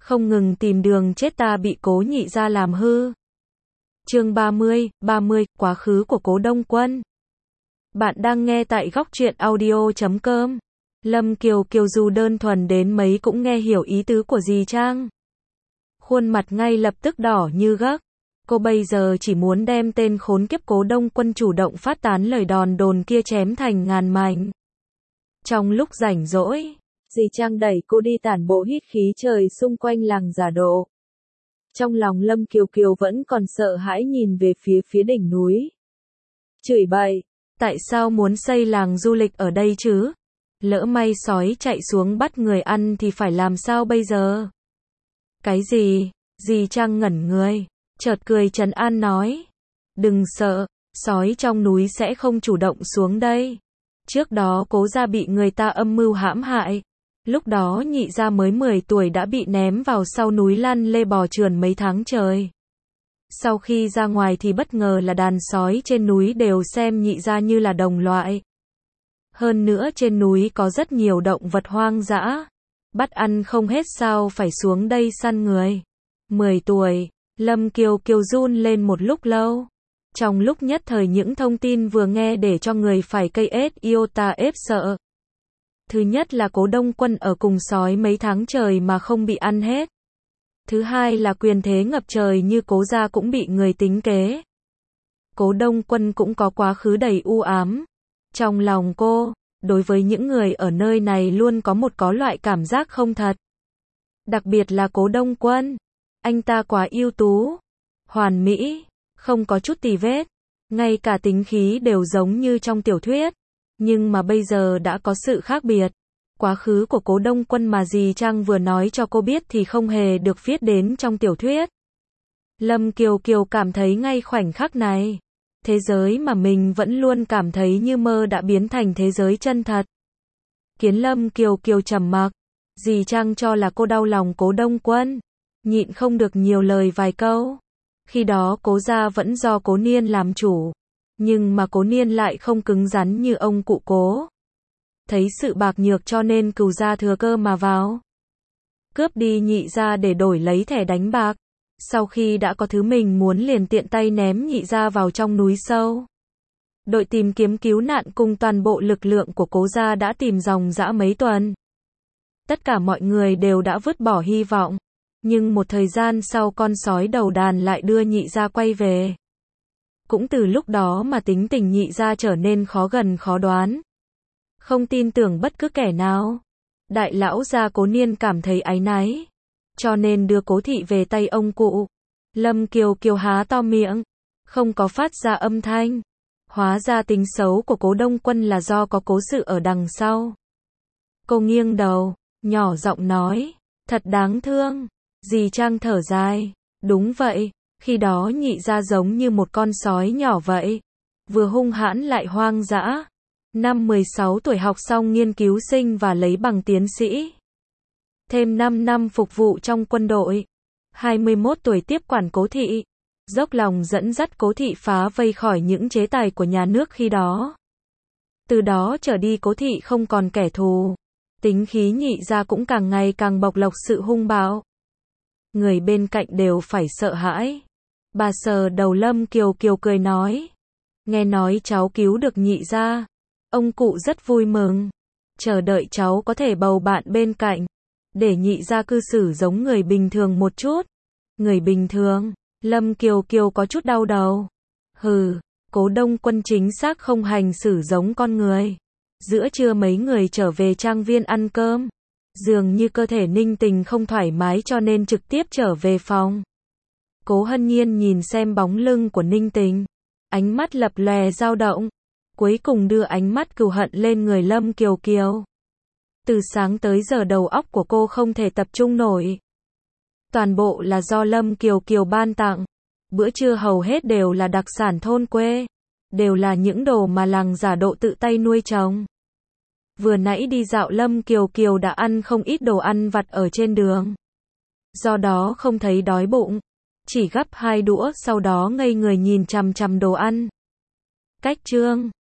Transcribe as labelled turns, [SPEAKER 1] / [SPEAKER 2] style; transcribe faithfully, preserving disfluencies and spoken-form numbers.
[SPEAKER 1] không ngừng tìm đường chết ta bị Cố Nhị gia làm hư. Chương ba mươi, ba mươi, quá khứ của Cố Đông Quân. Bạn đang nghe tại góc truyện audio chấm com. Lâm Kiều Kiều dù đơn thuần đến mấy cũng nghe hiểu ý tứ của dì Trang. Khuôn mặt ngay lập tức đỏ như gấc. Cô bây giờ chỉ muốn đem tên khốn kiếp Cố Đông Quân chủ động phát tán lời đòn đồn kia chém thành ngàn mảnh. Trong lúc rảnh rỗi, dì Trang đẩy cô đi tản bộ hít khí trời xung quanh làng Giả Độ. Trong lòng Lâm Kiều Kiều vẫn còn sợ hãi nhìn về phía phía đỉnh núi. Chửi bậy, tại sao muốn xây làng du lịch ở đây chứ? Lỡ may sói chạy xuống bắt người ăn thì phải làm sao bây giờ? Cái gì? Dì Trang ngẩn người, chợt cười trấn an nói. Đừng sợ, sói trong núi sẽ không chủ động xuống đây. Trước đó Cố gia bị người ta âm mưu hãm hại. Lúc đó Nhị gia mới mười tuổi đã bị ném vào sau núi lăn lê bò trườn mấy tháng trời. Sau khi ra ngoài thì bất ngờ là đàn sói trên núi đều xem Nhị gia như là đồng loại. Hơn nữa trên núi có rất nhiều động vật hoang dã. Bắt ăn không hết sao phải xuống đây săn người. mười tuổi, Lâm Kiều Kiều run lên một lúc lâu. Trong lúc nhất thời những thông tin vừa nghe để cho người phải cây ết iota ép sợ. Thứ nhất là Cố Đông Quân ở cùng sói mấy tháng trời mà không bị ăn hết. Thứ hai là quyền thế ngập trời như Cố gia cũng bị người tính kế. Cố Đông Quân cũng có quá khứ đầy u ám. Trong lòng cô, đối với những người ở nơi này luôn có một có loại cảm giác không thật. Đặc biệt là Cố Đông Quân. Anh ta quá ưu tú, hoàn mỹ, không có chút tì vết. Ngay cả tính khí đều giống như trong tiểu thuyết. Nhưng mà bây giờ đã có sự khác biệt. Quá khứ của Cố Đông Quân mà dì Trang vừa nói cho cô biết thì không hề được viết đến trong tiểu thuyết. Lâm Kiều Kiều cảm thấy ngay khoảnh khắc này, thế giới mà mình vẫn luôn cảm thấy như mơ đã biến thành thế giới chân thật. Kiến Lâm Kiều Kiều trầm mặc, dì Trang cho là cô đau lòng Cố Đông Quân, nhịn không được nhiều lời vài câu. Khi đó Cố gia vẫn do Cố Niên làm chủ. Nhưng mà Cố Niên lại không cứng rắn như ông cụ Cố. Thấy sự bạc nhược cho nên Cừu gia thừa cơ mà vào. Cướp đi Nhị gia để đổi lấy thẻ đánh bạc. Sau khi đã có thứ mình muốn liền tiện tay ném Nhị gia vào trong núi sâu. Đội tìm kiếm cứu nạn cùng toàn bộ lực lượng của Cố gia đã tìm ròng rã mấy tuần. Tất cả mọi người đều đã vứt bỏ hy vọng. Nhưng một thời gian sau con sói đầu đàn lại đưa Nhị gia quay về. Cũng từ lúc đó mà tính tình Nhị gia trở nên khó gần khó đoán. Không tin tưởng bất cứ kẻ nào. Đại lão gia Cố Niên cảm thấy áy náy. Cho nên đưa Cố thị về tay ông cụ. Lâm Kiều Kiều há to miệng. Không có phát ra âm thanh. Hóa ra tính xấu của Cố Đông Quân là do có cố sự ở đằng sau. Cô nghiêng đầu, nhỏ giọng nói. Thật đáng thương. Dì Trang thở dài. Đúng vậy. Khi đó Nhị gia giống như một con sói nhỏ vậy. Vừa hung hãn lại hoang dã. Năm mười sáu tuổi học xong nghiên cứu sinh và lấy bằng tiến sĩ. Thêm năm năm phục vụ trong quân đội. hai mươi mốt tuổi tiếp quản Cố thị. Dốc lòng dẫn dắt Cố thị phá vây khỏi những chế tài của nhà nước khi đó. Từ đó trở đi Cố thị không còn kẻ thù. Tính khí Nhị gia cũng càng ngày càng bộc lộ sự hung bạo. Người bên cạnh đều phải sợ hãi. Bà sờ đầu Lâm Kiều Kiều cười nói. Nghe nói cháu cứu được Nhị gia. Ông cụ rất vui mừng. Chờ đợi cháu có thể bầu bạn bên cạnh. Để Nhị gia cư xử giống người bình thường một chút. Người bình thường. Lâm Kiều Kiều có chút đau đầu. Hừ, Cố Đông Quân chính xác không hành xử giống con người. Giữa trưa mấy người trở về trang viên ăn cơm. Dường như cơ thể Ninh Tình không thoải mái cho nên trực tiếp trở về phòng. Cố Hân Nhiên nhìn xem bóng lưng của Ninh Tình. Ánh mắt lập lòe dao động. Cuối cùng đưa ánh mắt cừu hận lên người Lâm Kiều Kiều. Từ sáng tới giờ đầu óc của cô không thể tập trung nổi. Toàn bộ là do Lâm Kiều Kiều ban tặng. Bữa trưa hầu hết đều là đặc sản thôn quê. Đều là những đồ mà làng Giả Độ tự tay nuôi trồng. Vừa nãy đi dạo Lâm Kiều Kiều đã ăn không ít đồ ăn vặt ở trên đường. Do đó không thấy đói bụng. Chỉ gắp hai đũa sau đó ngây người nhìn chằm chằm đồ ăn. Cách chương